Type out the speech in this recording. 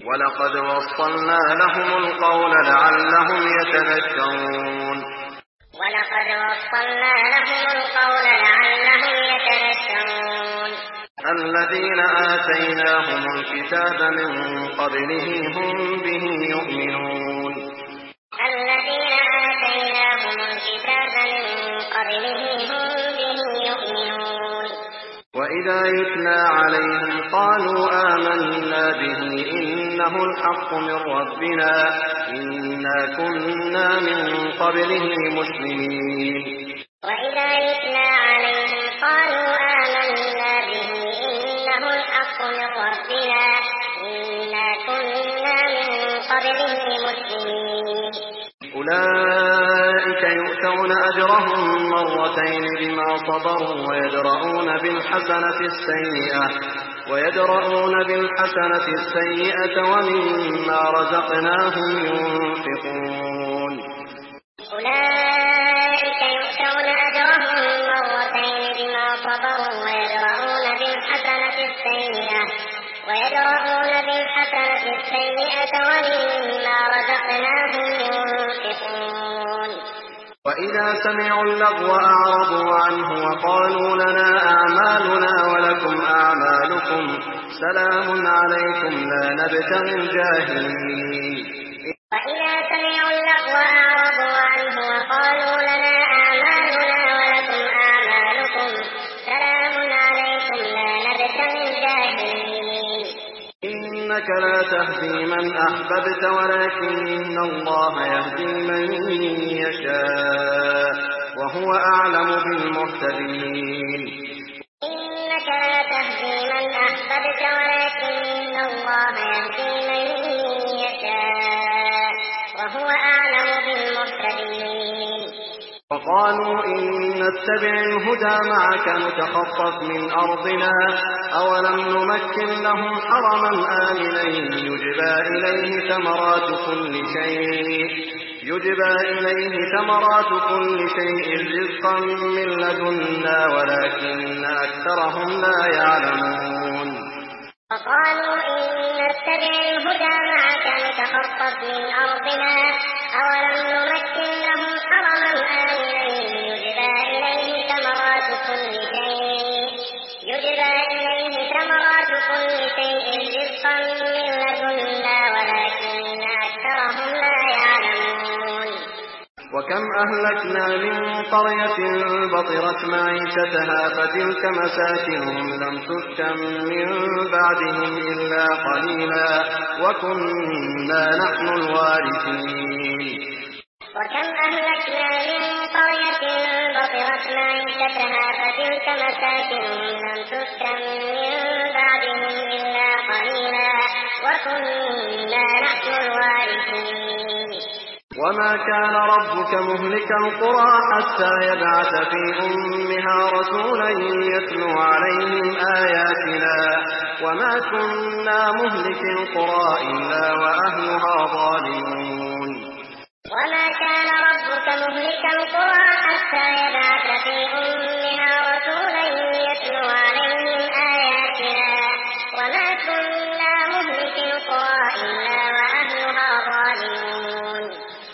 ولقد وصلنا لهم القول لعلهم يتذكرون ولقد وصلنا لهم القول لعلهم يتذكرون الذين آتيناهم الكتاب من قبله هم به يؤمنون الذين آتيناهم الكتاب من قبله هم به يؤمنون وإذا يتلى عليهم قالوا آمنا به إنه الحق من ربنا إنا كنا من قبله مسلمين وإذا يتلى عليهم قالوا آمنا به إنه الحق من ربنا إنا كنا من قبله مسلمين أولئك يؤتون أجرهم مرتين بما صبروا ويدرؤون بالحسنة السيئة ومما رزقناهم ينفقون أولئك يؤتون أجرهم مرتين بما صبروا ويدرؤون بالحسنة السيئة ومما رزقناهم ينفقون وإذا سمعوا اللغو أعرضوا عنه وقالوا لنا أعمالنا ولكم أعمالكم سلام عليكم لا نبتغي الجاهلين وإذا سمعوا اللغو أعرضوا عنه وقالوا لنا أعمالنا ولكم أعمالكم سلام عليكم لا نبتغي الجاهلين إنك لا تهدي من أحببت ولكن الله يهدي من يشاء وهو أعلم بالمهتدين إنك لا تهدي من أحببت ولكن الله يهدي من يشاء وهو أعلم بالمهتدين وقالوا إن نتبع الهدى معك نتخطف من أرضنا أولم نمكن لهم حرما آمنا يجبى إليه ثمرات كل شيء رزقا من لدنا ولكن أكثرهم لا يعلمون وقالوا إن نتبع الهدى معك نتخطف من أرضنا أولم نمكن لهم حرما آمنا يجبى إليه ثمرات كل شيء رزقا من لدنا ولكن أكثرهم لا يعلمون وكم أهلكنا من قرية بطرت معيشتها فتلك مساكنهم لم تسكن من بعدهم إلا قليلا وكنا نحن الوارثين وكم أهلكنا من قرية بطرت معيشتها فتلك مساكنهم لم تسكن من بعدهم إلا قليلا وكنا نحن الوارثين وما كان ربك مهلك القرى حتى يبعث في أمها رسولا يتلو عليهم آياتنا وما كنا مهلك القرى إلا وأهلها ظالمون وما كان ربك مهلك القرى حتى يبعث في أمها رسولا يتلو